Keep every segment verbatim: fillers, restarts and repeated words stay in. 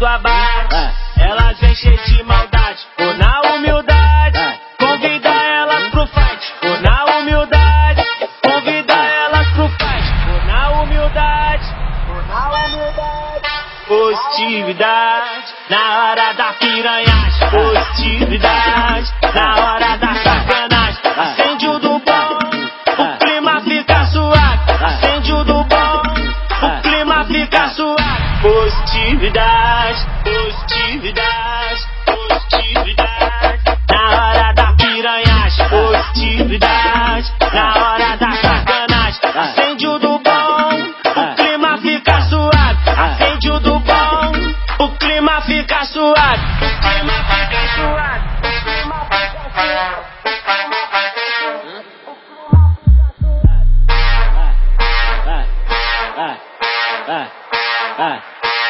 do abate, elas vêm cheias de maldade, ou na humildade, convida elas pro fight, ou na humildade, convida elas pro fight, ou na humildade, ou na humildade, positividade, na hora da piranhagem, positividade, na hora da sacanagem, acende o do bom, o clima fica suave, acende o do bom, o clima fica suave, positividade, positividade, positividade, na hora da piranhagem, positividade, na hora da sacanagem, acende o do bom, o clima fica suave, acende o do bom, o clima fica suave, o clima fica suave, o clima fica suave, o clima fica suave.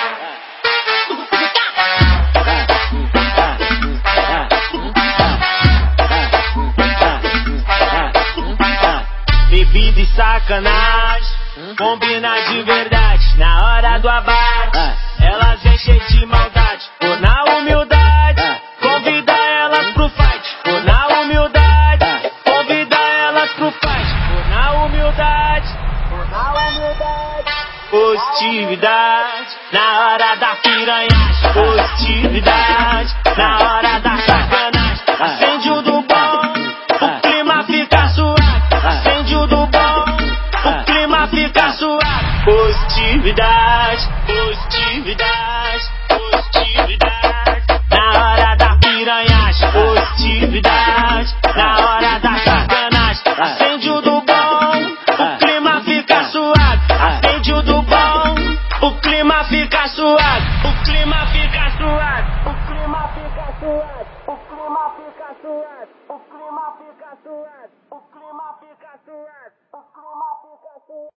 Bebida e sacanagem, combina de verdade, na hora do abate, elas vêm cheias de maldade, ou na humildade, convida elas pro fight, ou na humildade, convida elas pro fight, ou na humildade, ou na humildade, positividade, na hora da piranhagem, positividade, na hora da sacanagem, acende o do bom, o clima fica suave, acende o do bom, o clima fica suave, positividade, positividade, positividade, na hora da piranhagem, positividade, na hora da sacanagem, acende o do bom, o clima fica suave, acende o do bom, o clima fica suave, o clima fica suave, o clima fica suave, o clima fica suave, o clima fica suave, o clima fica suave, o clima fica suave.